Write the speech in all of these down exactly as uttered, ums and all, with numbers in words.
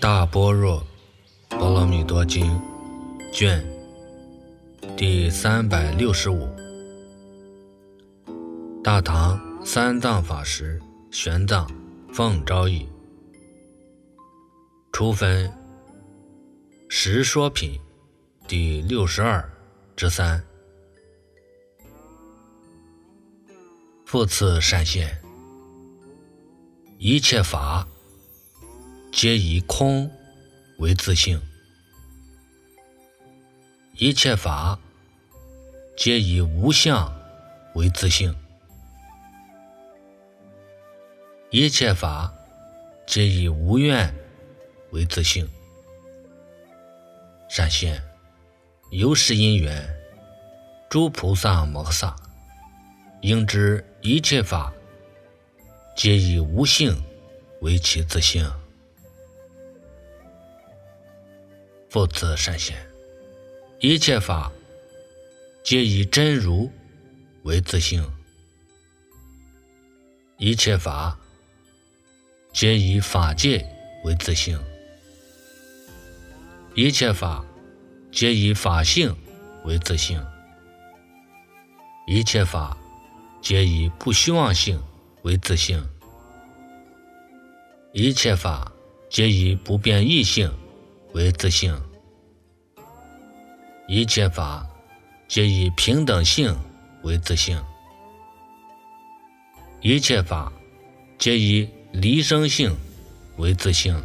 大般若波罗蜜多经卷第三百六十五。大唐三藏法师玄奘奉诏译，初分实说品第六十二之三。复次善现，一切法皆以空为自性，一切法皆以无相为自性，一切法皆以无愿为自性。善现，由是因缘，诸菩萨摩诃萨应知一切法皆以无性为其自性。复次善现，一切法皆以真如为自性，一切法皆以法界为自性，一切法皆以法性为自性，一切法皆以不虚妄性为自性，一切法皆以不变异性为自性，一切法皆以平等性为自性，一切法皆以离生性为自性，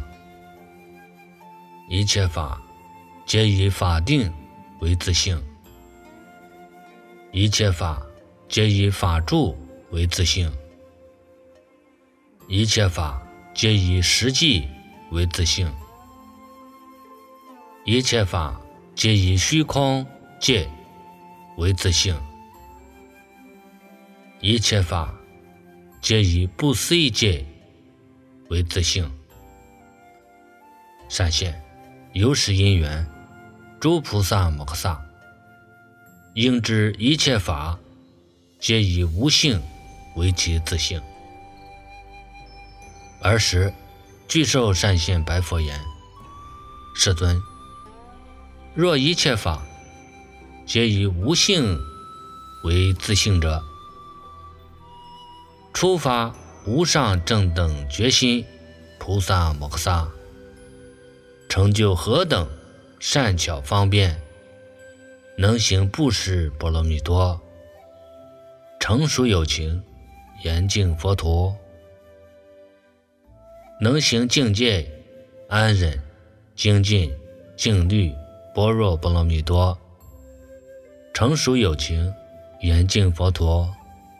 一切法皆以法定为自性，一切法皆以法住为自性，一切法皆以实际为自性，一切法皆以虚空界为自性，一切法皆以不思议界为自性。善现，由是因缘，诸菩萨摩诃萨应知一切法皆以无性为其自性。尔时具受善现白佛言：世尊，若一切法皆以无性为自性者，初发无上正等觉心菩萨摩诃萨成就何等善巧方便，能行布施波罗蜜多，成熟有情严净佛陀，能行境界安忍精进静虑般若波罗蜜多，成熟有情严净佛陀，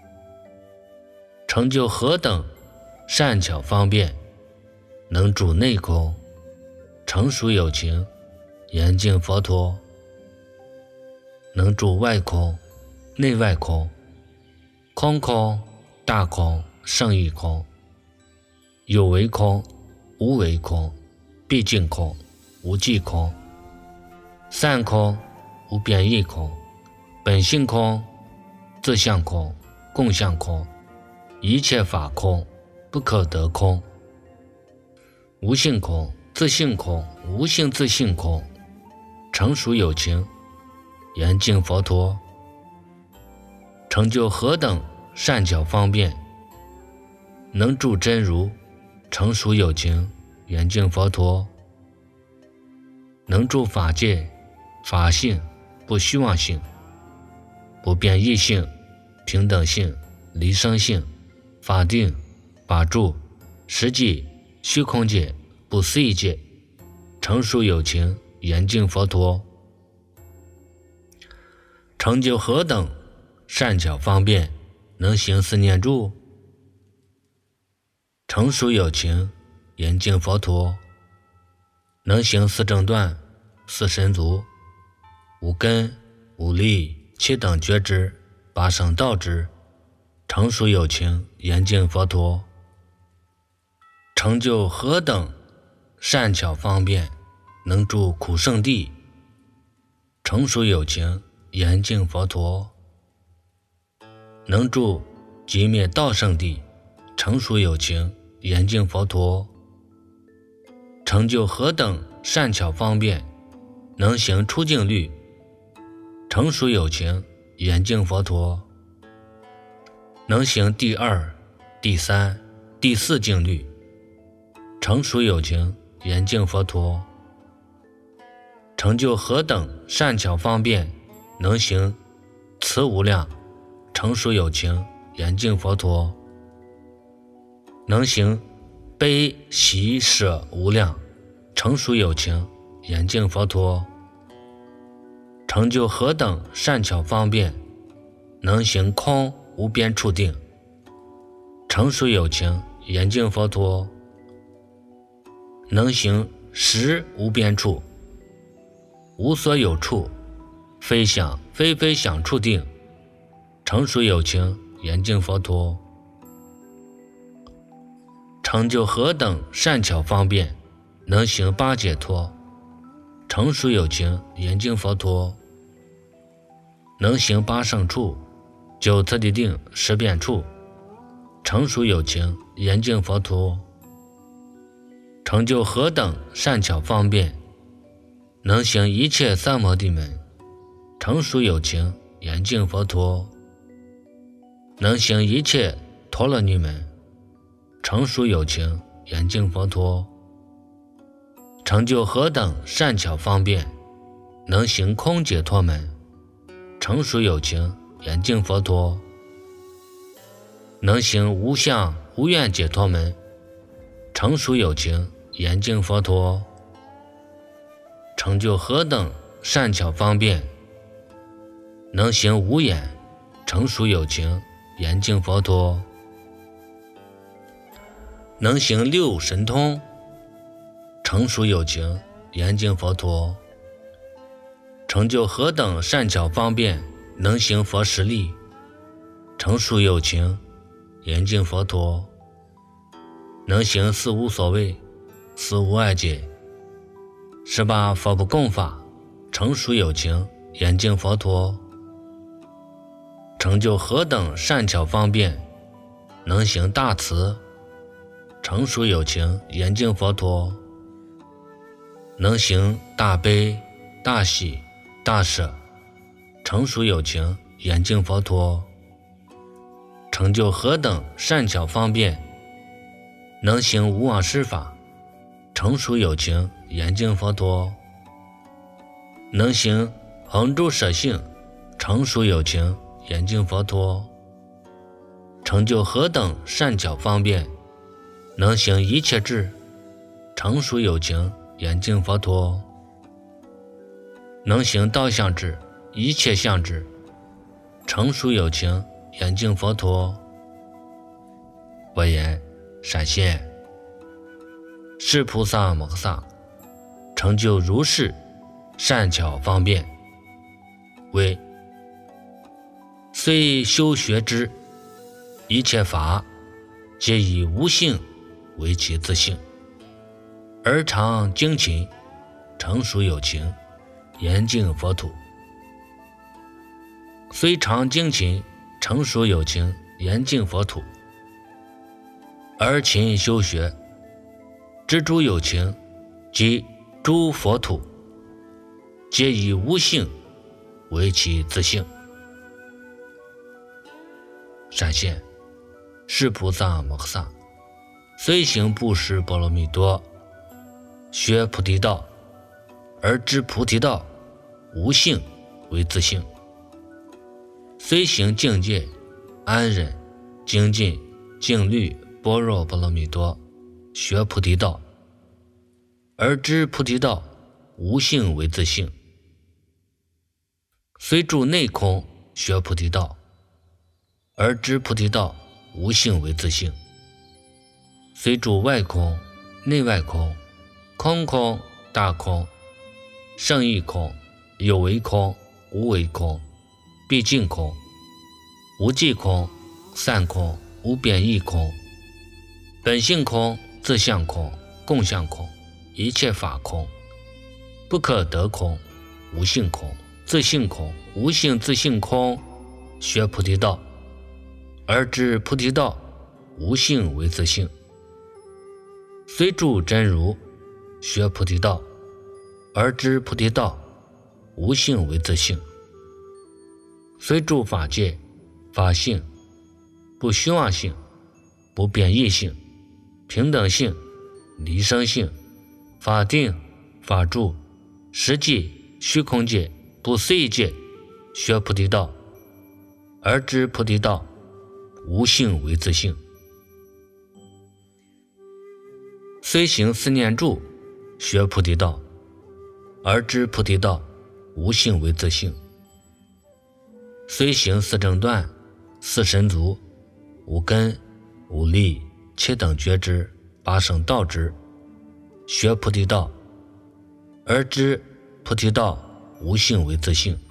成就何等善巧方便，能住内空，成熟有情严净佛陀，能住外空内外空，空空大空胜义空，有为空无为空，毕竟空无际空，散空无变异空，本性空自相空共相空，一切法空不可得空，无性空自性空无性自性空，成熟有情严净佛陀，成就何等善巧方便，能住真如，成熟有情严净佛陀，能住法界法性不虚妄性不变异性平等性离生性法定法住实际虚空界不思议界，成熟有情严净佛陀，成就何等善巧方便，能行四念住，成熟有情严净佛陀，能行四正断四神足五根五力七等觉知八圣道知，成熟有情严净佛陀，成就何等善巧方便，能住苦圣地，成熟有情严净佛陀，能住极灭道圣地，成熟有情严净佛陀， 成就何等善巧方便，能行出境律，成熟有情眼镜佛陀，能行第二、第三、第四境律，成熟有情眼镜佛陀，成就何等善巧方便，能行慈无量，成熟有情眼镜佛陀，能行悲喜舍无量，成熟有情眼镜佛陀，成就何等善巧方便，能行空无边处定，成熟有情眼镜佛陀，能行实无边处，无所有处，非想非非想处定，成熟有情眼镜佛陀，成就何等善巧方便，能行八解脱，成熟有情眼镜佛陀，能行八胜处，九次第定，十变处，成熟有情眼镜佛陀，成就何等善巧方便，能行一切三摩地门，成熟有情眼镜佛陀，能行一切陀罗尼门，成熟有情眼镜佛陀，成就何等善巧方便，能行空解脱门，成熟有情眼镜佛陀，能行无相无愿解脱门，成熟有情眼镜佛陀，成就何等善巧方便，能行无眼，成熟有情眼镜佛陀，能行六神通，成熟有情眼镜佛陀，成就何等善巧方便，能行佛实力，成熟有情眼镜佛陀，能行四无所谓，四无碍解，十八佛不共法，成熟有情眼镜佛陀，成就何等善巧方便，能行大慈，成熟有情眼镜佛陀，能行大悲大喜大舍，成熟有情眼镜佛陀，成就何等善巧方便，能行无妄施法，成熟有情眼镜佛陀，能行恒诸舍性，成熟有情眼镜佛陀，成就何等善巧方便，能行一切智，成熟有情眼镜佛陀，能行道相智一切相智，成熟有情眼镜佛陀。我言闪现是菩萨摩诃萨成就如是善巧方便，为虽修学之一切法，皆以无性为其自性，而常精勤，成熟有情严净佛土。虽常精勤，成熟有情严净佛土，而勤修学知诸有情及诸佛土，皆以无性为其自性。闪现是菩萨摩诃萨虽行布施波罗蜜多，学菩提道，而知菩提道无性为自性，虽行境界安忍精进静虑般若波罗蜜多，学菩提道，而知菩提道无性为自性，虽住内空学菩提道，而知菩提道无性为自性，虽住外空内外空空空大空胜义空有为空无为空毕竟空无际空散空无贬义空本性空自相空共相空一切法空不可得空无性空自性空无性自性空，学菩提道，而知菩提道无性为自性，虽住真如学菩提道，而知菩提道，无性为自性。虽诸法界，法性、不虚妄性、不变异性、平等性、离生性、法定、法住、实际、虚空界、不思议界，学菩提道，而知菩提道，无性为自性。虽行四念住，学菩提道，而知菩提道，无性为自性。虽行四正断、四神足、五根、五力、七等觉知、八圣道之，学菩提道，而知菩提道，无性为自性。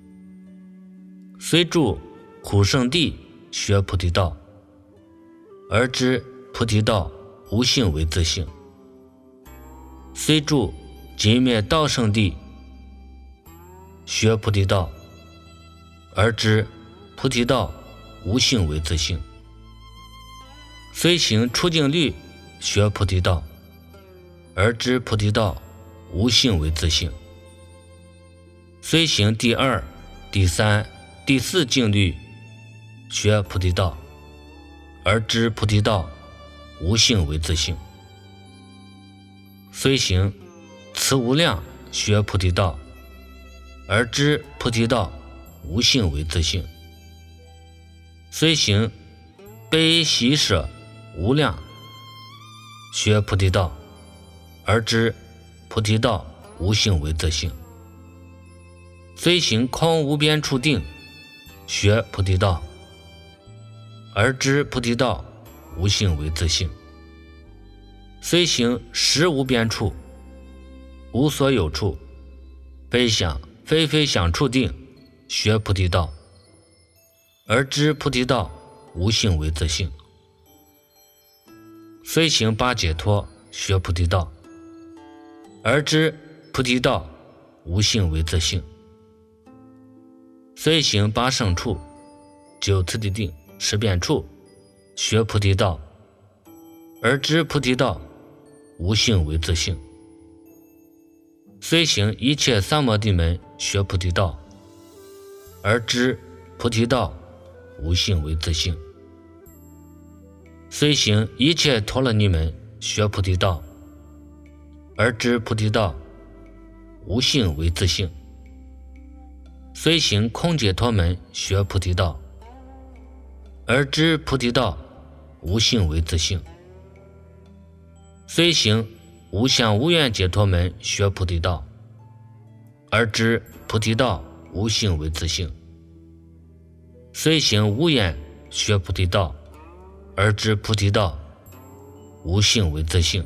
虽住苦圣地，学菩提道，而知菩提道，无性为自性。虽住极灭道圣地，学菩提道，而知菩提道，无性为自性。虽行出境律，学菩提道，而知菩提道，无性为自性。虽行第二、第三、第四境律，学菩提道，而知菩提道，无性为自性。虽行慈无量，学菩提道，而知菩提道，无性为自性。虽行悲喜舍无量，学菩提道，而知菩提道，无性为自性。虽行空无边处定，学菩提道，而知菩提道，无性为自性。虽行实无边处，无所有处，非想非非想处定，学菩提道，而知菩提道，无性为自性。虽行八解脱，学菩提道，而知菩提道，无性为自性。虽行八圣处、九次第定、十遍处，学菩提道，而知菩提道，无性为自性。虽行一切三摩地门，学菩提道，而知菩提道，无性为自性。虽行一切陀罗尼门，学菩提道，而知菩提道，无性为自性。虽行空解脱门，学菩提道，而知菩提道，无性为自性。虽行无相无愿解脱门，学菩提道，而知菩提道，无性为自性。虽行无眼，学菩提道，而知菩提道，无性为自性。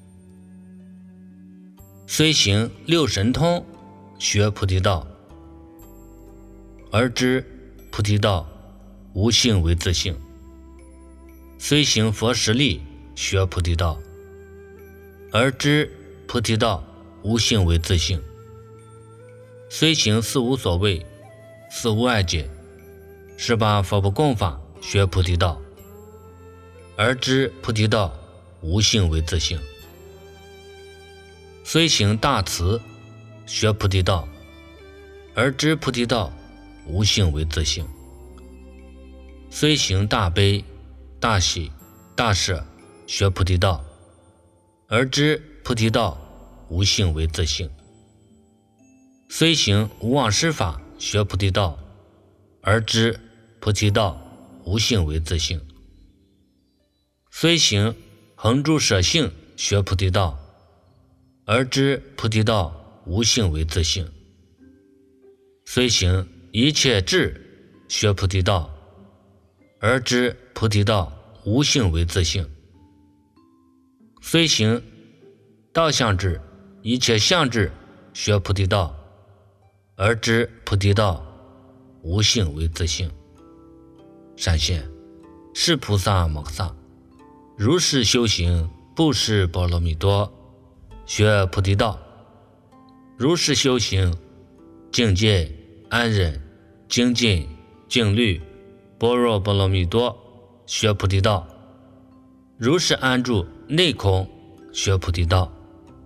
虽行六神通，学菩提道，而知菩提道，无性为自性。虽行佛实力，学菩提道，而知菩提道，无性为自性。虽行四无所谓、四无碍解、十八佛不共法，学菩提道，而知菩提道，无性为自性。虽行大慈，学菩提道，而知菩提道，无性为自性。虽行大悲、大喜、大舍，学菩提道，而知菩提道，无性为自性。虽行无忘失法，学菩提道，而知菩提道，无性为自性。虽行恒住舍性，学菩提道，而知菩提道，无性为自性。虽行一切智，学菩提道，而知菩提道，无性为自性。虽行道相智、一切相智，学菩提道，而知菩提道，无性为自性。闪现是菩萨摩诃萨，如是修行，不施波罗蜜多，学菩提道。如是修行，境界安忍、精进、静虑、般若波罗蜜多，学菩提道。如是安住内空，学菩提道。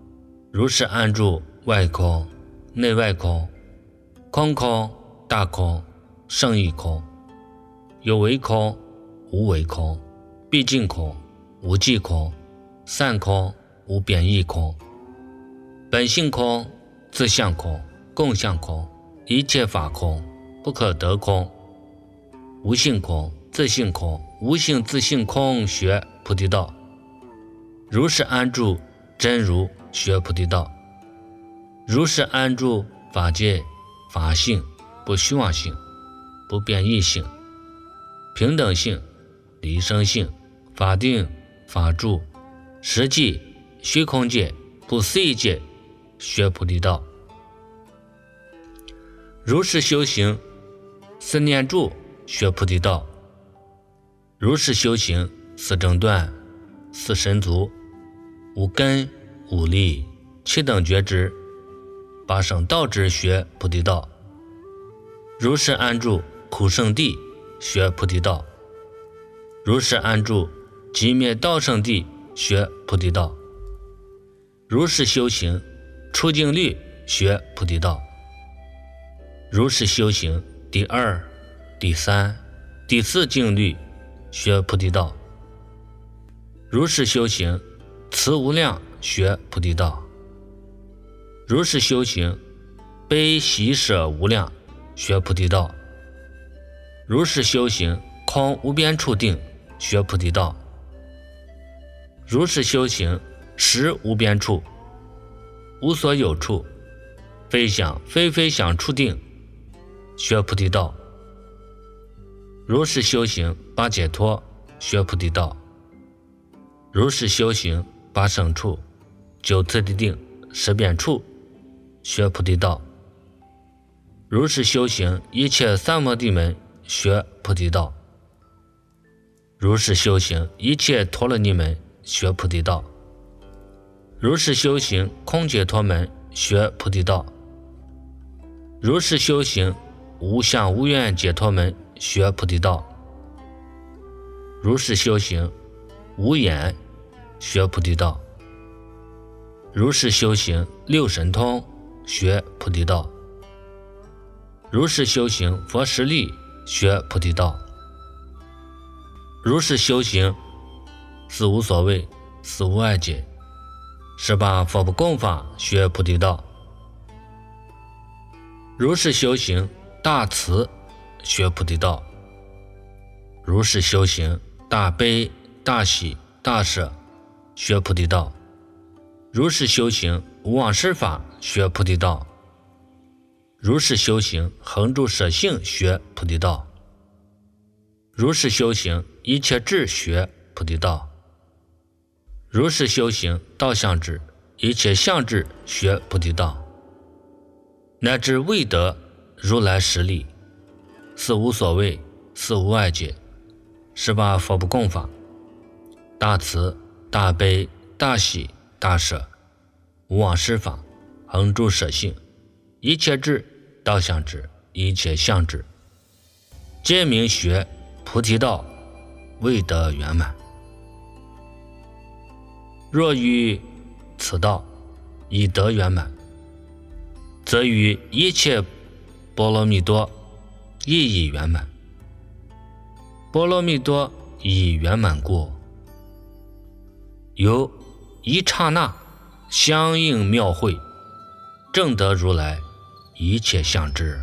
如是安住外空、内外空、空空、大空、胜义空，有为空、无为空，毕竟空、无际空，散空、无变异空，本性空、自相空、共相空，一切法空，不可得空，无性空、自性空、无性自性空，学菩提道。如是安住真如，学菩提道。如是安住法界、法性、不虚妄性、不变异性、平等性、离生性、法定、法住、实际、虚空界、不思议界，学菩提道。如是修行四念住，学菩提道。如是修行四正断、四神足、五根、五力、七等觉知、八圣道之，学菩提道。如是安住苦圣地，学菩提道。如是安住寂灭道圣地，学菩提道。如是修行出境律，学菩提道。如是修行第二、第三、第四境律，学菩提道。如是修行慈无量，学菩提道。如是修行悲喜舍无量，学菩提道。如是修行空无边处定，学菩提道。如是修行识无边处、无所有处、非想非非想处定，学菩提道。如是修行八解脱，学菩提道。如是修行八胜处、九次第定、十遍处，学菩提道。如是修行一切三摩地门，学菩提道。如是修行一切陀罗尼门，学菩提道。如是修行空解脱门，学菩提道。如是修行无相无愿解脱门，学菩提道。如是修行无眼，学菩提道。如是修行六神通，学菩提道。如是修行佛实力，学菩提道。如是修行四无所谓、四无碍解、十八佛不共法，学菩提道。如是修行大慈，学菩提道。如是修行大悲、大喜、大舍，学菩提道。如是修行无妄施法，学菩提道。如是修行恒住舍性，学菩提道。如是修行一切智，学菩提道。如是修行道相智，一切相智，学菩提道。乃至未得如来实力，四无所谓、四无碍解、十八佛不共法、大慈、大悲、大喜、大舍、无妄施法、恒住舍性、一切智、道相智、一切相智，皆名学菩提道，未得圆满。若于此道已得圆满，则于一切波罗蜜多亦已圆满。波罗蜜多已圆满故，由一刹那相应妙会，证得如来一切相智。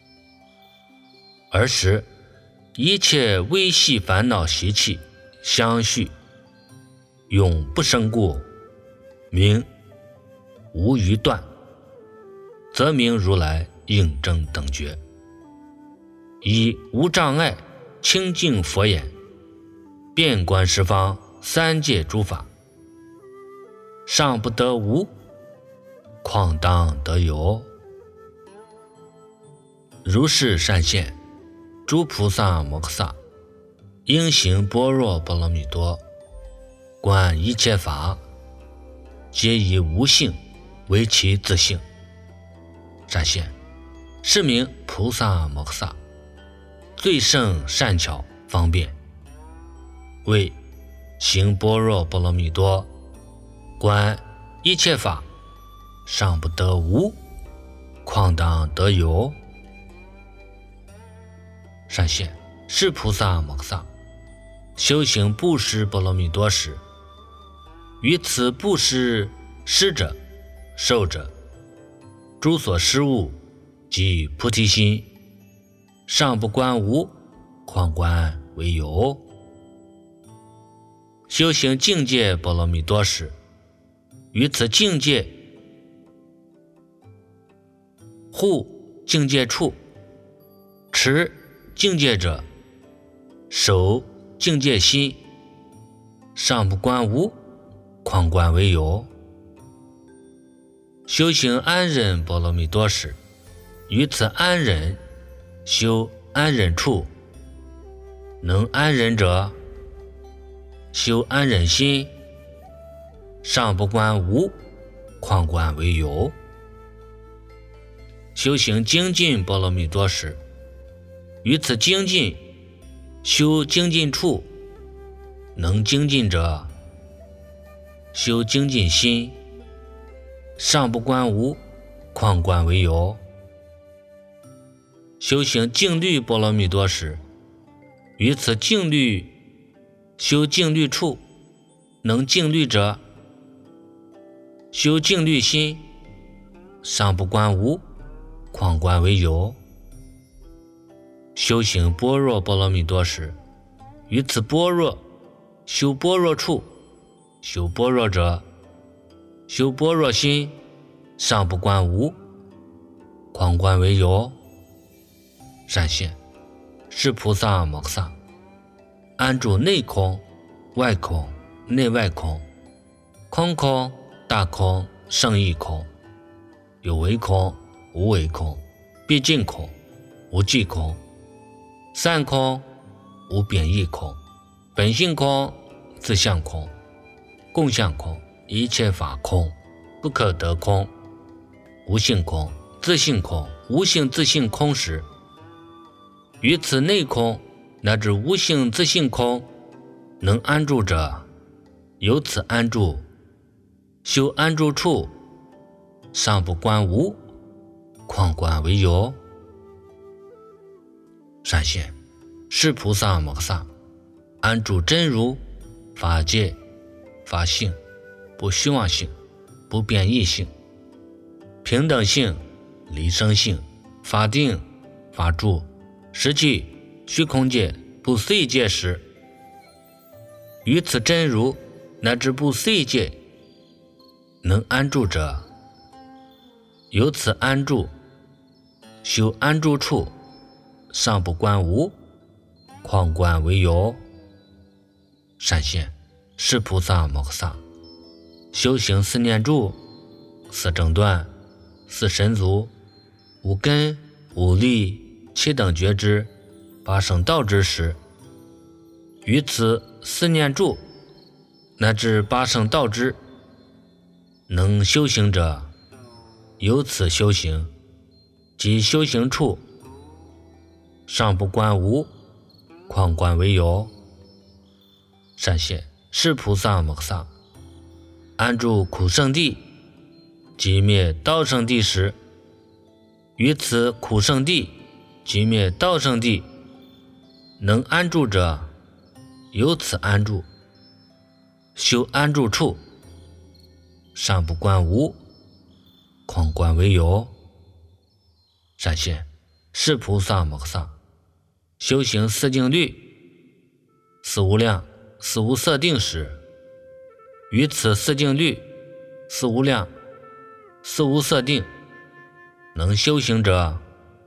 尔时一切微细烦恼习气相续，永不生故，名无余断，则名如来应正等觉，以无障碍清净佛眼，遍观十方三界诸法，尚不得无，况当得有？如是善现诸菩萨摩诃萨，应行般若波罗蜜多，观一切法，皆以无性为其自性。善现，是名菩萨摩诃萨，最胜善巧方便，为行般若波罗蜜多，观一切法， 上不得无，况当得有。善现是菩萨摩诃萨修行布施波罗蜜多时，于此布施施者、受者，诸所施物即菩提心，上不观无，况观为有。修行境界波罗蜜多时，于此境界护境界处，持境界者，守境界心，上不观无，况观为有。修行安忍波罗蜜多时，于此安忍修安忍处，能安忍者，修安忍心，上不观无，况观为有。修行精进波罗蜜多时，于此精进修精进处，能精进者，修精进心，上不观无，况观为有。修行静虑波罗蜜多时，于此静虑修静虑处，能静虑者，修静虑心，上不观无，况观为有。修行般若波罗蜜多时，于此般若修般若处，修般若者，修般若心，上不观无，况观为有。善现是菩萨摩诃萨安住内空、外空、内外空，空空、大空、胜义空，有为空、无为空，毕竟空、无际空，散空、无贬义空，本性空、自相空，共相空，一切法空，不可得空，无性空、自性空、无性自性空时，于此内空乃至无性自性空能安住者，由此安住，修安住处，上不观无，况观为有。善现是菩萨摩诃萨安住真如法界法性，不虚妄性，不变异性，平等性，离生性，法定法住，实际虚空界不思议界时，于此真如乃至不思议界能安住者，由此安住，修安住处，上不观无，况观为有。善现是菩萨摩诃萨修行四念住、四正断、四神足、五根、五力、七等觉知、八圣道之时，于此四念住乃至八圣道之能修行者，由此修行即修行处，上不观无，况观为有。善现是菩萨摩诃萨安住苦圣地即灭道圣地时，于此苦圣地即灭道圣地能安住者，由此安住，修安住处，上不观无，况观为有。善现是菩萨摩诃萨修行四静虑、四无量、四无色定时，于此四静虑、四无量、四无色定能修行者，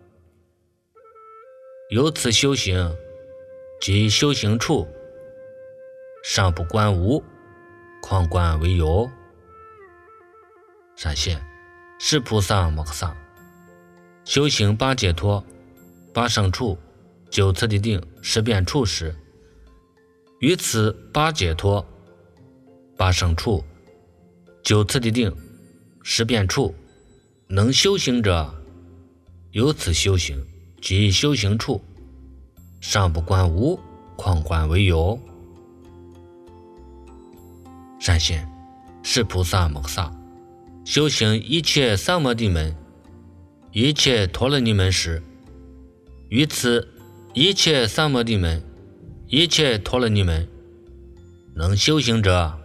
由此修行即修行处，上不观无，况观为有。善现是菩萨摩诃萨修行八解脱、八胜处、九次第定、十变处时，于此八解脱、八胜处、九次第定、十变处能修行者，由此修行即修行处，上不观无，况观为有。善现是菩萨摩诃萨修行一切三摩地门、一切陀罗尼门时，于此一切三摩地门、一切陀罗尼门能修行者，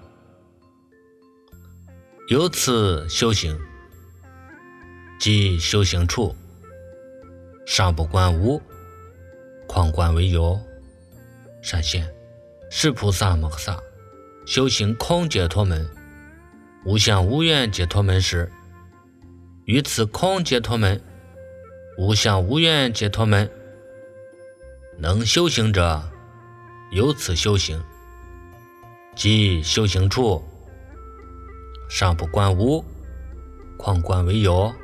由此修行，即修行处，上不观无，况观为有。闪现是菩萨摩诃萨修行空解脱门、无相无愿解脱门时，于此空解脱门、无相无愿解脱门能修行者，由此修行，即修行处，上不观无，况观为有。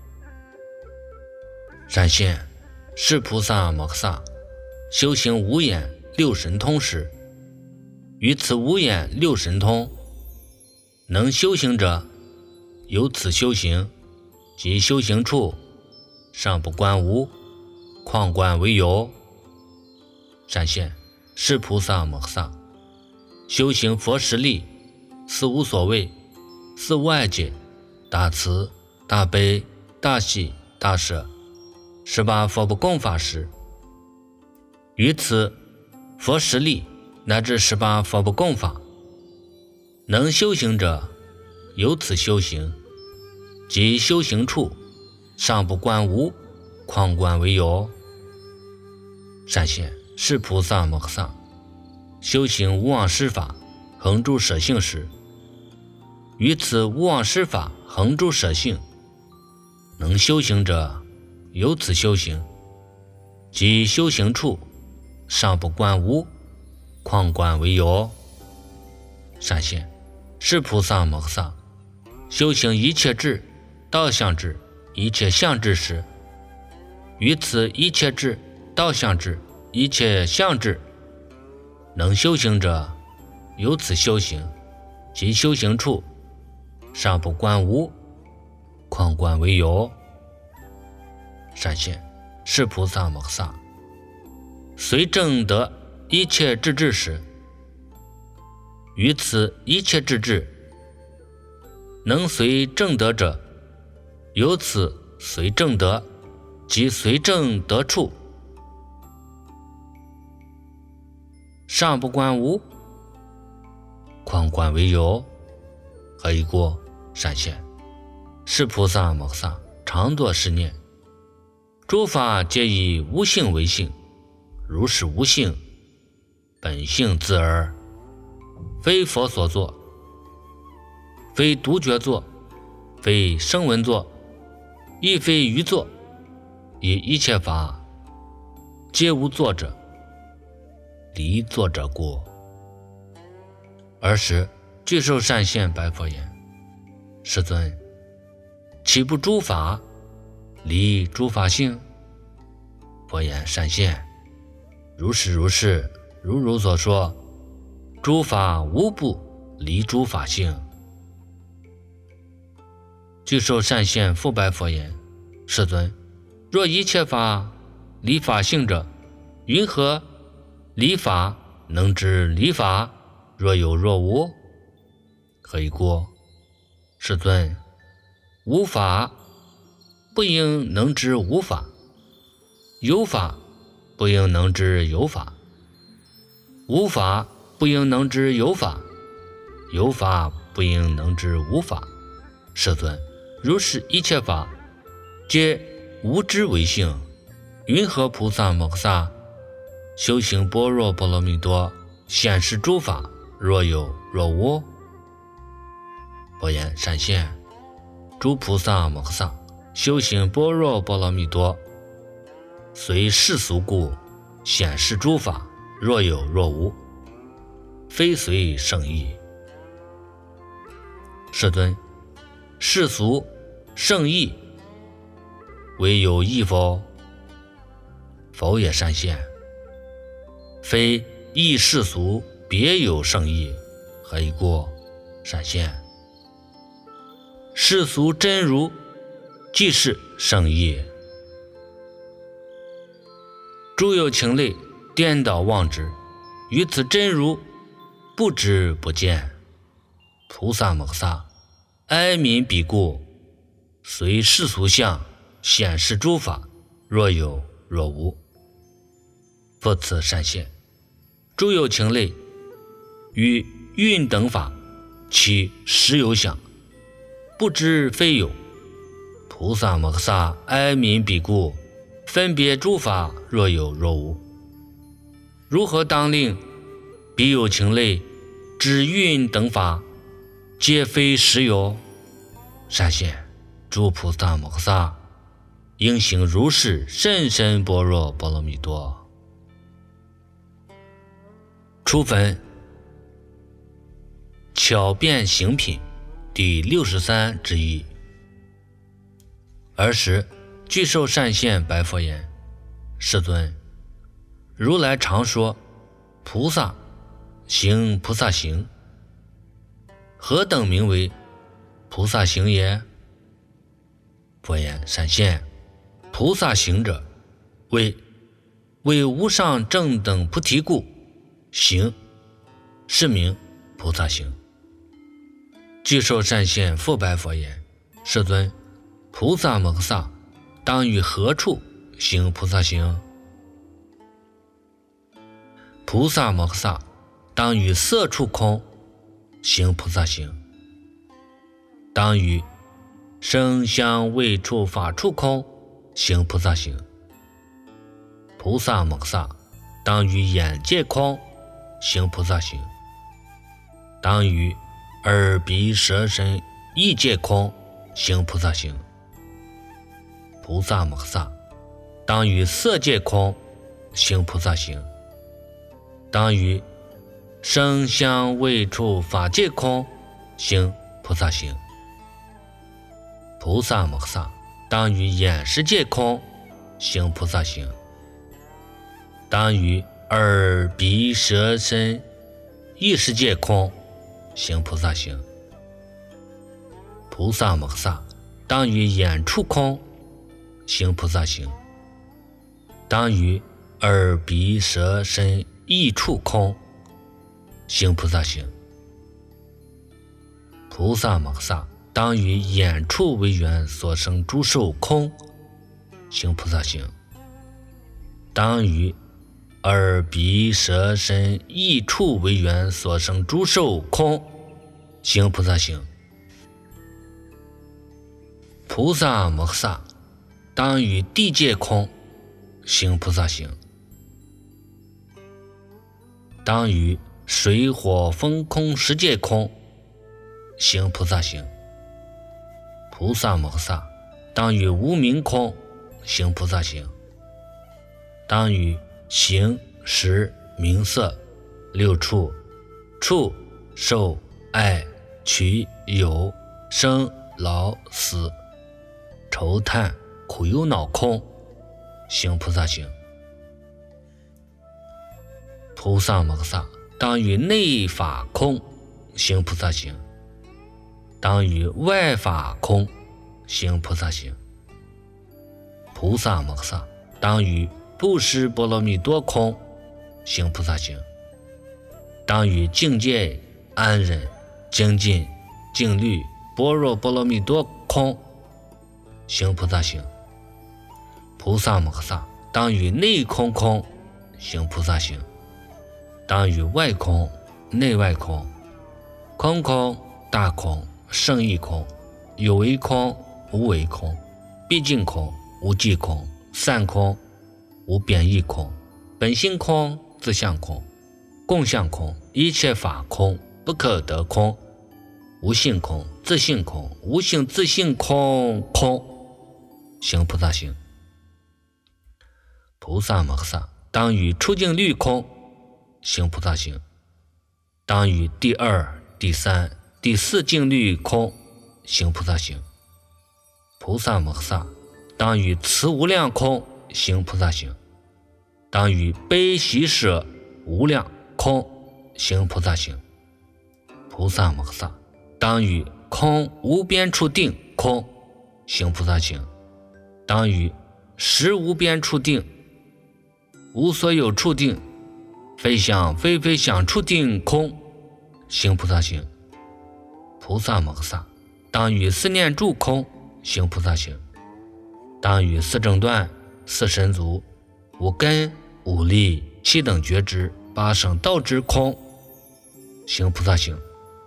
闪现是菩萨摩诃萨修行无眼六神通时，于此无眼六神通能修行者，由此修行，即修行处，上不观无，况观为有。闪现是菩萨摩诃萨修行佛实力四无所谓、四无碍解、大慈、大悲、大喜、大舍十八佛不共法时，于此佛实力乃至十八佛不共法能修行者，由此修行，即修行处，上不观无，况观为有。闪现是菩萨摩诃萨修行无妄施法恒住舍性时，于此无妄施法恒住舍性能修行者，由此修行，即修行处，上不观无，况观为有。闪现是菩萨摩诃萨修行一切智、道相智、一切相智时，于此一切智、道相智、一切相智能修行者，由此修行，即修行处，上不观无，况观为有。闪现是菩萨摩诃萨随证得一切智智时，于此一切智智能随证得者，由此随证得，即随证得处，上不观无，况观为有。何以故？闪现是菩萨摩诃萨常作是念：诸法皆以无性为性，如是无性，本性自尔，非佛所作，非独觉作，非声闻作，亦非余作，以一切法皆无作者，离作者故。尔时具受善现白佛言：世尊，岂不诸法离诸法性？佛言：善现，如是如是，如如所说，诸法无不离诸法性。具受善现复白佛言：世尊，若一切法离法性者，云何离法能知离法若有若无？何以故？世尊，无法不应能知无法，有法不应能知有法，无法不应能知有法，有法不应能知无法。世尊，如是一切法皆无知为性，云何菩萨摩诃萨修行般若波罗蜜多，显示诸法若有若无？佛言：善现，诸菩萨摩诃萨修行般若波罗蜜多，随世俗故，显示诸法若有若无，非随圣意。世尊，世俗圣意唯有义否？否也。善现，非义世俗别有圣意。何以故？善现，世俗真如即是圣意。诸有情类颠倒妄执，于此真如不知不见。菩萨摩诃萨哀民彼故，随世俗相，显示诸法，若有若无。复此善现，诸有情类，与蕴等法，其实有相，不知非有。菩萨摩诃萨哀民彼故，分别诸法，若有若无。如何当令彼有情类之蕴等法，皆非实有？善现，诸菩萨摩诃萨应行如是甚深般若波罗蜜多。初分巧辩行品第六十三之一。尔时具受善现白佛言：世尊，如来常说菩萨行菩萨行，何等名为菩萨行也？佛言：善现，菩萨行者，为为无上正等菩提故行，是名菩萨行。具受善现复白佛言：世尊，菩萨摩诃萨当于何处行菩萨行？菩萨摩诃萨当于色处空行菩萨行，当于声香味触法处空行菩萨行。菩萨摩诃萨当于眼界空行菩萨行，当于耳鼻舌身意界空行菩萨行。菩萨摩诃萨当于色界空行菩萨行，当于声香味触法界空行菩萨行。菩萨摩诃萨当于眼识界空行菩萨行，当于耳鼻舌身意识界空行菩萨行。菩萨摩诃萨当于眼处空行菩萨行，当于耳鼻舌身意处空行菩萨行。菩萨摩诃萨当于眼处为缘所生诸受空行菩萨行，当于耳鼻舌身意处为缘所生诸受空行菩萨行。菩萨摩诃萨当于地界空行菩萨行，当于水火风空十界空行菩萨行。菩萨摩诃萨当于无明空行菩萨行，当于形识名色六处触受爱取有生老死愁叹苦忧恼空行菩萨行。菩萨摩诃萨当于内法空行菩萨行，当于外法空行菩萨行。菩萨摩诃萨当于布施波罗蜜多空行菩萨行，当于境界安忍精进静虑般若波罗蜜多空行菩萨行。菩萨摩诃萨当于内空空行菩萨行，当于外空内外空空空大空胜义空有为空无为空毕竟空无际空散空无贬义空本性空自相空共相空一切法空不可得空无性空自性空无性自性空空行菩萨行。菩萨摩诃萨当于出境律空行菩萨行，当于第二第三第四境律空行菩萨行。菩萨摩诃萨当于慈无量空行菩萨行，当于悲喜舍无量空行菩萨行。菩萨摩诃萨当于空无边处定空行菩萨行，当于实无边处定无所有处定非想非非想处定空行菩萨行。菩萨摩诃萨当于四念住空，行菩萨行。当于四正断、四神足、五根、五力、七等觉知、八圣道之空，行菩萨行。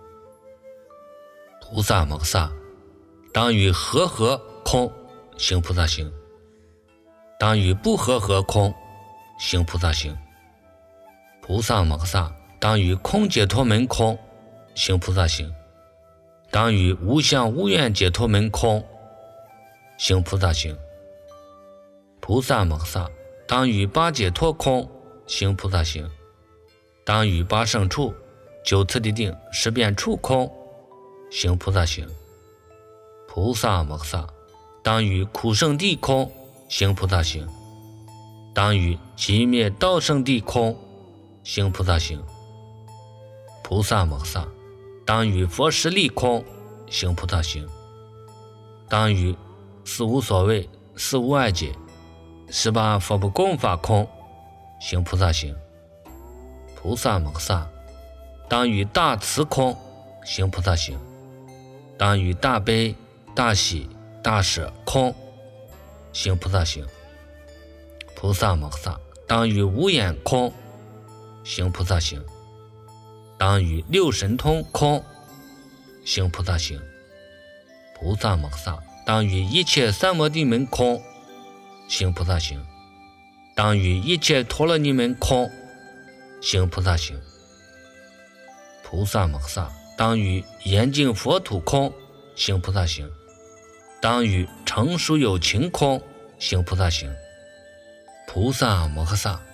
菩萨摩诃萨当于和合空，行菩萨行。当于不和合空，行菩萨行。菩萨摩诃萨当于空解脱门空，行菩萨行。当于无相无愿解脱门空，行菩萨行。菩萨摩诃萨当于八解脱空，行菩萨行。当于八圣处、九次第定、十遍处空，行菩萨行。菩萨摩诃萨当于苦圣地空，行菩萨行。当于寂灭道圣地空，行菩萨行。菩萨摩诃萨当于佛实力空，行菩萨行。当于四无所谓、四无碍解、十八佛不共法空，行菩萨行。菩萨摩诃萨当于大慈空，行菩萨行。当于大悲、大喜、大舍空，行菩萨行。菩萨摩诃萨当于无眼空，行菩萨行。当于六神通空，行菩萨行。菩萨摩诃萨当于一切三摩地门空，行菩萨行。当于一切陀罗尼门空，行菩萨行。菩萨摩诃萨当于严净佛土空，行菩萨行。当于成熟有情空，行菩萨行。菩萨摩诃萨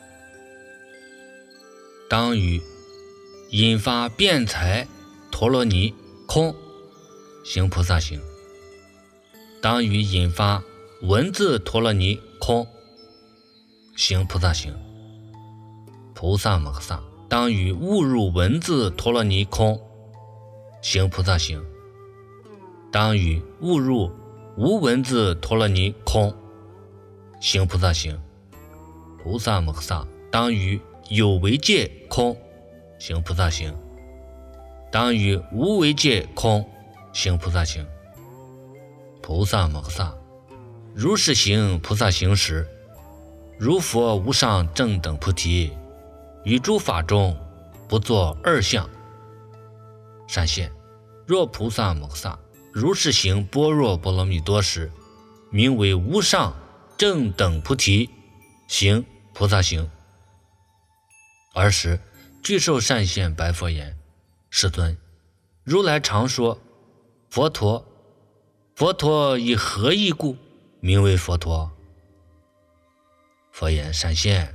当于引发辩才陀罗尼空，行菩萨行。当于引发文字陀罗尼空，行菩萨行。菩萨摩诃萨当于误入文字陀罗尼空，行菩萨行。当于误入无文字陀罗尼空，行菩萨行。菩萨摩诃萨当于有为界空，行菩萨行。当于无为界空，行菩萨行。菩萨摩诃萨如是行菩萨行时，如佛无上正等菩提，于诸法中不作二相。善现，若菩萨摩诃萨如是行般若波罗蜜多时，名为无上正等菩提，行菩萨行。尔时具寿善现白佛言：世尊，如来常说佛陀，佛陀以何义故名为佛陀？佛言：善现，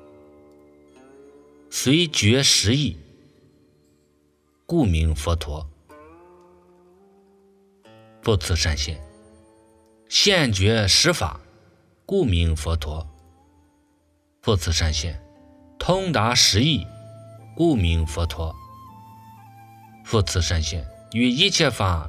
随觉实义，故名佛陀。复次善现，现觉实法，故名佛陀。复次善现，通达实义，故名佛陀。复次善现，于一切法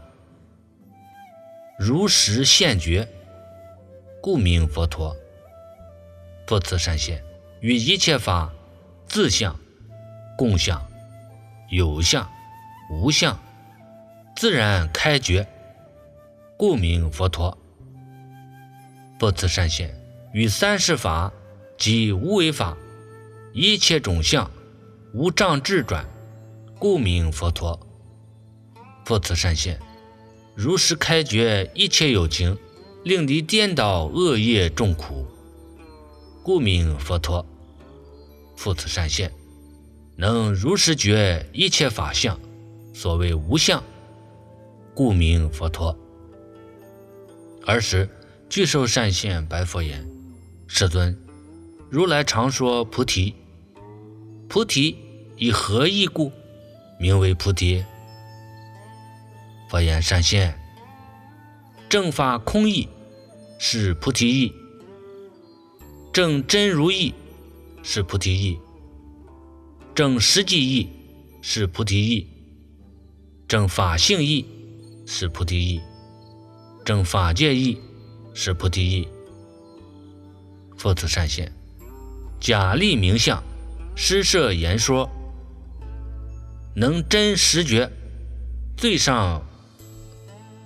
如实现觉，故名佛陀。复次善现，于一切法自相、共相、有相、无相，自然开觉，故名佛陀。复次善现，于三世法及无为法，一切种相无障智转，故名佛陀。复次善现，如实开觉一切有情，令离颠倒恶业众苦，故名佛陀。复次善现，能如实觉一切法相，所谓无相，故名佛陀。尔时具寿善现白佛言：世尊，如来常说菩提，菩提以何义故名为菩提？佛言：善现，正法空义是菩提义，正真如义是菩提义，正实际义是菩提义，正法性义是菩提义，正法界义是菩提义。复次善现，假立名相，施设言说，能真实觉最上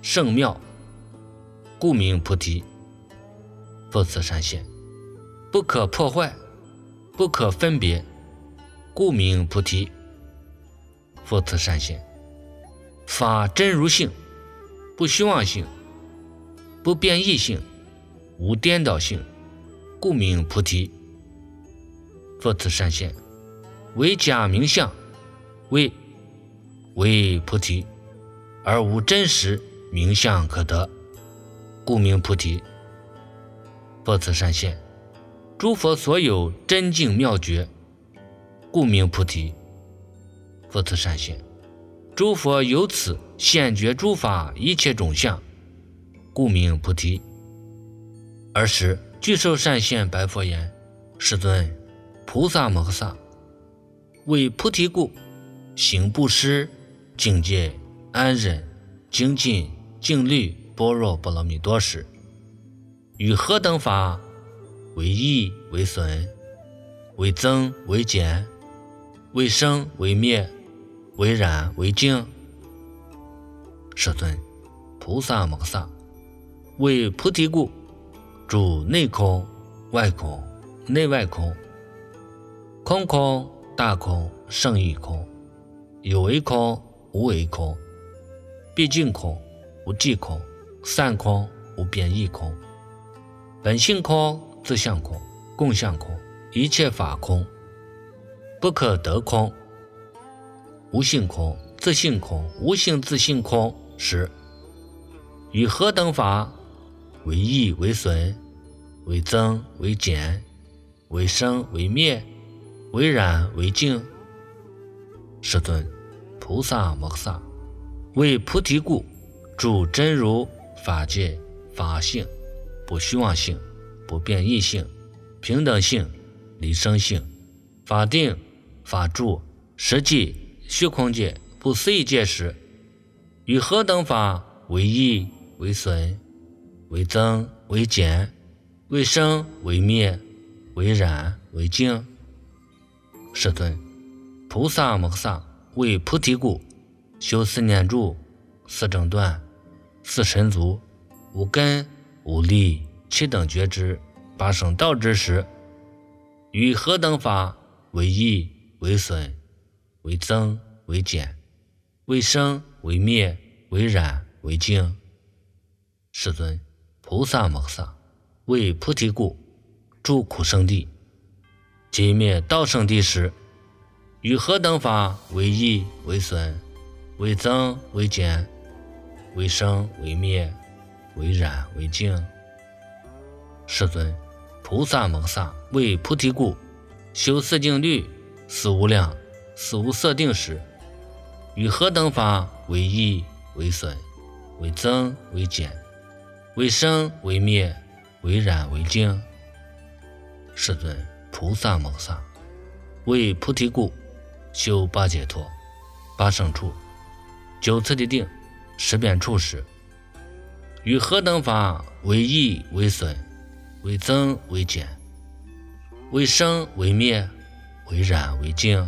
圣妙，故名菩提。佛此善现，不可破坏，不可分别，故名菩提。佛此善现，法真如性，不虚妄性，不变异性，无颠倒性，故名菩提。佛此善现，为假名相，为为菩提，而无真实名相可得，故名菩提。佛此善现，诸佛所有真境妙觉，故名菩提。佛此善现，诸佛由此现觉诸法一切种相，故名菩提。尔时具受善现白佛言：世尊，菩萨摩诃萨为菩提故，行布施、境界、安忍、精进、静虑、般若波罗蜜多时，于何等法为益为损，为增为减，为生为灭，为染为净？世尊，菩萨摩诃萨为菩提故，住内空、外空、内外空，空空、大空、胜义空，有为空、无为空，毕竟空、无际空，散空、无变异空，本性空、自相空、共相空，一切法空，不可得空，无性空、自性空、无性自性空时，于何等法为益为损，为增为减，为生为灭，为染为净？世尊，菩萨摩诃萨为菩提故，住真如法界法性，不虚妄性，不变异性，平等性，离生性，法定、法住、实际、虚空界、不思议界时，于何等法为益为损，为增为减，为生为灭，为染为净？世尊，菩萨摩诃萨为菩提故，修四念住、四正断、四神足、五根、五力、七等觉知、八圣道之时，于何等法为益为损，为增为减，为生为灭，为染为净？世尊，菩萨摩诃萨为菩提故，住苦生地，即灭道生地时，于何等法为益为损，为增为减，为生为灭，为染为净？世尊，菩萨摩诃萨为菩提故，修四静虑、四无量、四无色定时，于何等法为益为损，为增为减，为生为灭，为染为净？世尊，菩萨摩诃萨为菩提故，修八解脱、八胜处、九次第定、十遍处时，于何等法为益为损，为增为减，为生为灭，为染为净？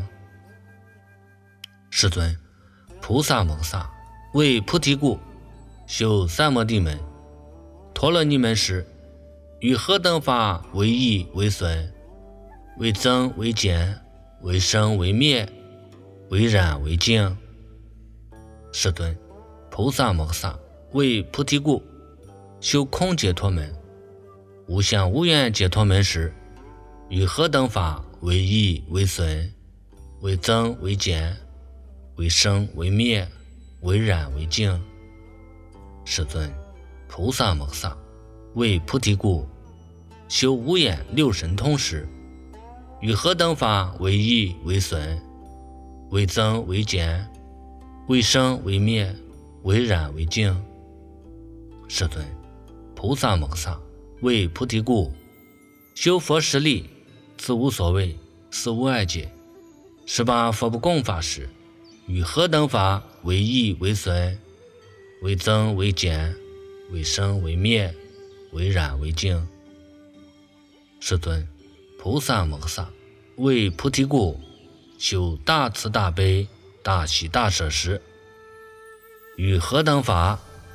世尊，菩萨摩诃萨为菩提故，修三摩地门、陀罗尼门时，于何等法为益为损，为增为减，为生为灭，为染为净？世尊，菩萨摩诃萨为菩提故，修空解脱门、无相无愿解脱门时，于何等法为益为损，为增为减，为生为灭，为染为净？世尊，菩萨摩诃萨为菩提故，修无眼六神通时，于何等法为益为损，为增为减，为生为灭，为染为净？世尊，菩萨摩诃萨为菩提故，修佛实力，此无所谓，此无碍解，十八佛不共法时，于何等法为益为损，为增为减，为生为灭，为染为净？世尊，菩萨摩诃萨为菩提故，修大慈大悲、大喜大舍时，于何等法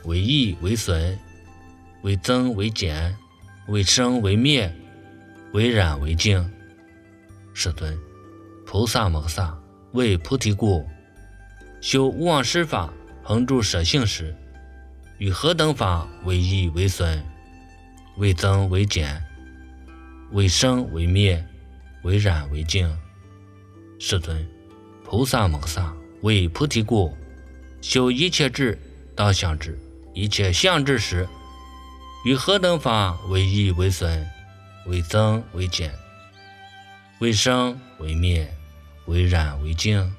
为益为损，为增为减，为生为灭，为染为净。世尊，菩萨摩诃为菩提故，修无忘施法，恒住舍性时，于何等法为益为损，为增为减，为生为灭，为染为净。世尊，菩萨摩诃为菩提故，修一切智当相智，一切相智时，于何等法为益为损，为增为减，为生为灭，为染为净。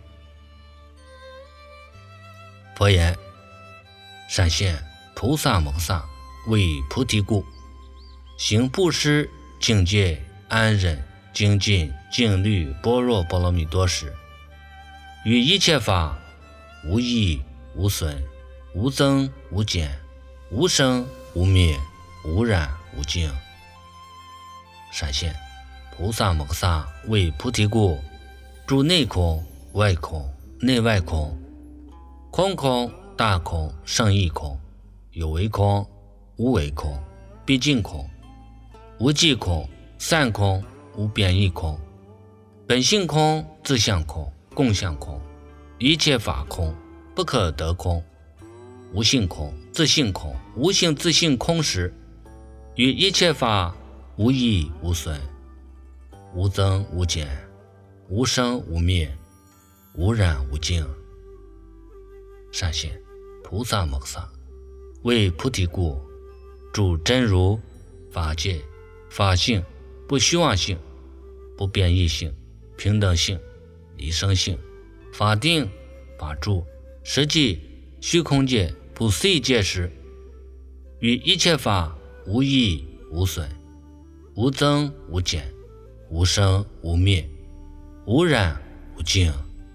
佛言：善现菩萨摩诃为菩提故，行布施境界安忍精进静虑般若波罗蜜多时，于一切法无益无损，无增无减，无生无灭，无染无净。善现菩萨摩诃为菩提故，住内空外空内外空，空空大空胜义空，有为空无为空毕竟空，无记空散空无变异空，本性空自相空共相空，一切法空不可得空，无性空自性空无性自性空时，于一切法无益无损，无增无减，无生无灭，无染无净。善现菩萨摩诃为菩提故，住真如法界法性不虚妄性，不变异性，平等性，离生性，法定法住实际虚空界不思议界时，于一切法无益无损，无增无减，无生无灭，无染无净。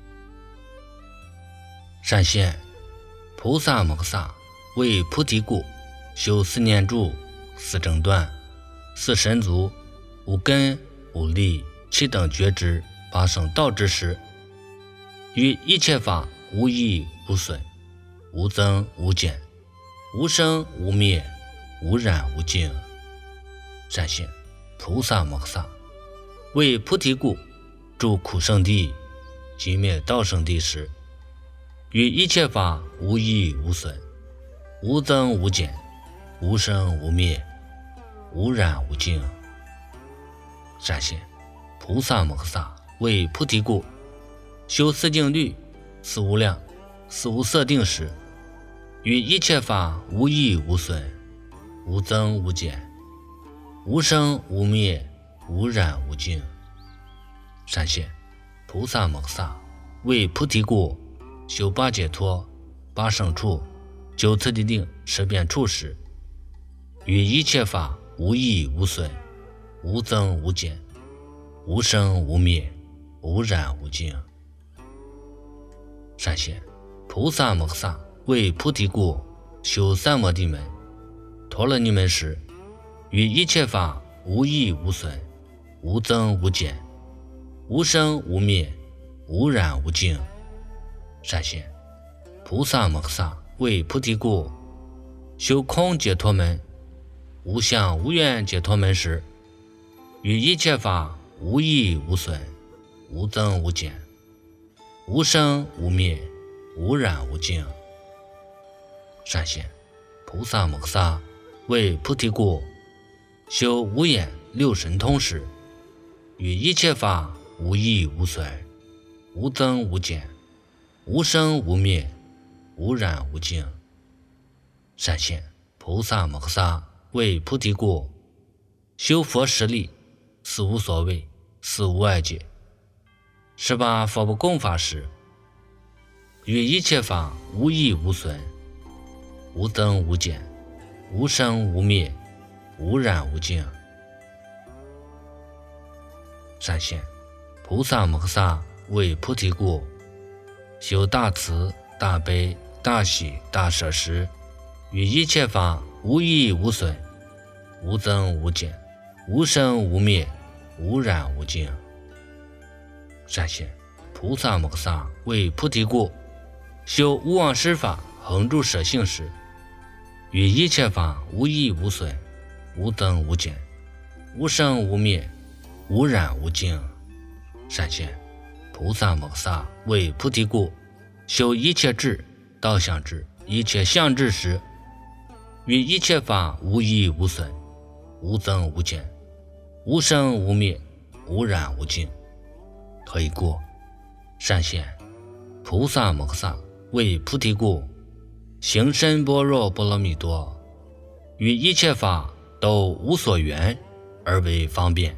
善现菩萨摩诃为菩提故，修四念住四正断四神足五根五力七等觉知八圣道之时，于一切法无益无损，无增无减，无生无灭，无染无净。善现菩萨摩诃为菩提故，住苦圣地寂灭道圣地时，于一切法无益无损，无增无减，无生无灭，无染无净。善现菩萨摩诃为菩提故，修四静虑四无量四无色定时，于一切法无益无损，无增无减，无生无灭，无染无净。善现菩萨摩诃为菩提故，修八解脱八胜处九次第定十遍处时，于一切法无益无损，无增无减，无生无灭，无染无净。善现菩萨摩诃为菩提故，修三摩地门陀罗尼门时，于一切法无益无损，无增无减，无生无灭，无染无净。善现菩萨摩诃为菩提故，修空解脱门无相无愿解脱门时，于一切法无益无损，无增无减，无生无灭，无染无净。善现菩萨摩诃为菩提故，修无眼六神通时，于一切法无益无损，无增无减，无生无灭，无染无净。善现菩萨摩诃为菩提故，修佛十力四无所谓四无碍解十八佛不共法时，于一切法无益无损，无增无减，无生无灭，无染无净。善现菩萨摩诃为菩提故，修大慈大悲大喜大舍时，于一切法无益无损，无增无减，无生无灭，无染无净。善现菩萨摩诃为菩提故，修无忘施法恒住舍性时， 于一切法无益无损，无增无减，无生无灭，无染无净。善现菩萨摩诃萨为菩提故，修一切智、道相智、一切相智时，于一切法无益无损，无增无减，无生无灭，无染无净。何以故？善现菩萨摩诃萨为菩提故，行深般若波罗蜜多，于一切法都无所缘而为方便，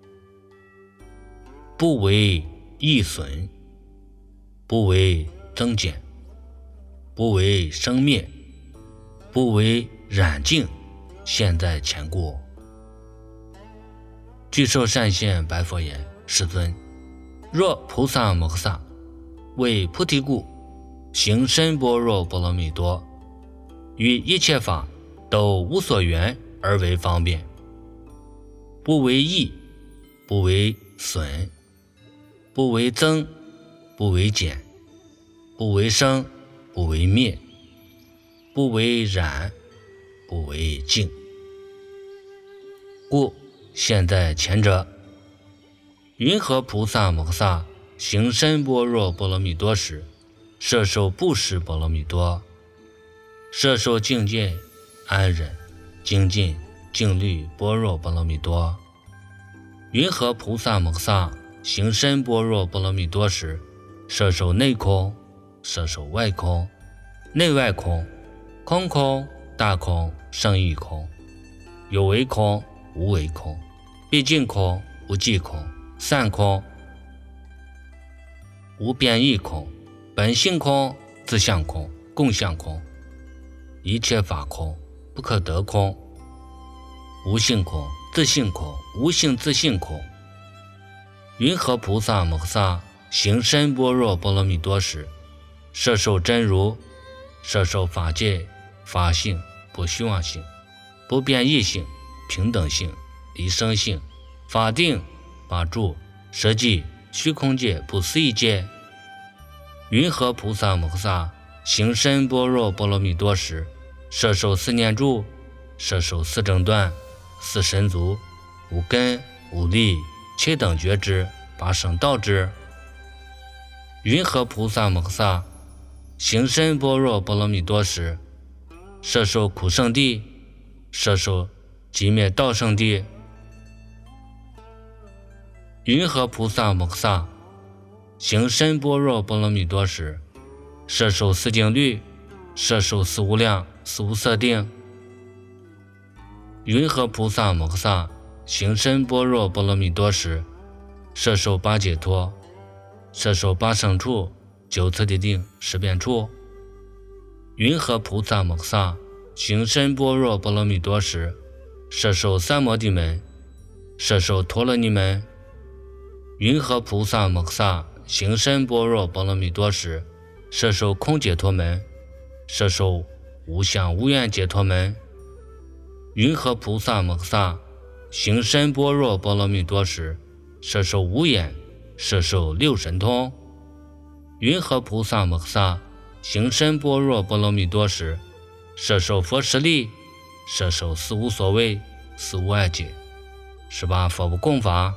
不为益损，不为增减，不为生灭，不为染净，现在前故。具受善现白佛言：世尊，若菩萨摩诃萨为菩提故，行深般若波罗蜜多，于一切法都无所缘而为方便，不为益，不为损，不为增，不为减，不为生，不为灭，不为染，不为净。故现在前者，云何菩萨摩诃萨行深般若波罗蜜多时，摄受布施波罗蜜多，摄受净戒安忍精进净律般若波罗蜜多。云何菩萨摩诃萨行深般若波罗蜜多时，摄受内空，摄受外空，内外空，空空大空胜义空，有为空无为空，毕竟空无际空，散空无变异空，本性空自相空共相空，一切法空不可得空，无性空自性空无性自性空。云何菩萨摩诃萨行深般若波罗蜜多时，摄受真如，摄受法界法性不虚妄性，不变异性平等性离生性法定法住实际虚空界不思议界。云何菩萨摩诃萨行深般若波罗蜜多时，摄受四念住，摄受四正断，四神足，五根五力七等觉知，八圣道知。云何菩萨摩诃萨行深般若波罗蜜多时，摄受苦圣地，摄受寂灭道圣地。云何菩萨摩诃萨行深般若波罗蜜多时，摄受四静虑，摄受四无量四无色定。云何菩萨摩诃萨行深般若波罗蜜多时，摄受八解脱，摄受八胜处九次第定十遍处。云何菩萨摩诃萨行深般若波罗蜜多时，摄受三摩地门，摄受陀罗尼门。云何菩萨摩诃萨行深般若波罗蜜多时，摄受空解脱门，摄受无相无愿解脱门。云何菩萨摩诃萨行深般若波罗蜜多时，摄受无眼，摄受六神通。云何菩萨摩诃萨行深般若波罗蜜多时，摄受佛实力，摄受四无所谓四无碍解，十八佛不共法。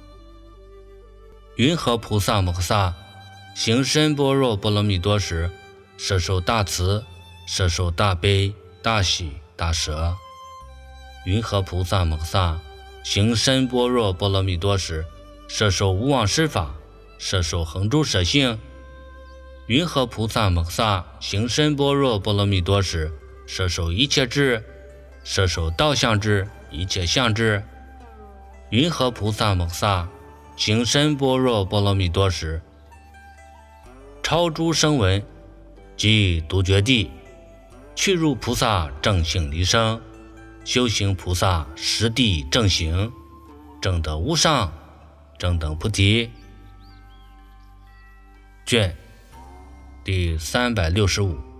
云何菩萨摩诃萨行深般若波罗蜜多时，摄受大慈，摄受大悲大喜大舍。云何菩萨摩诃萨行深般若波罗蜜多时，摄受无妄施法，摄受恒诸舍性。云何菩萨摩诃萨行深般若波罗蜜多时，摄受一切智，摄受道相智一切相智。云何菩萨摩诃萨行深般若波罗蜜多时，超诸声闻及独觉地，去入菩萨正性离生，修行菩萨实地正行，正得无上正等菩提。卷第三百六十五。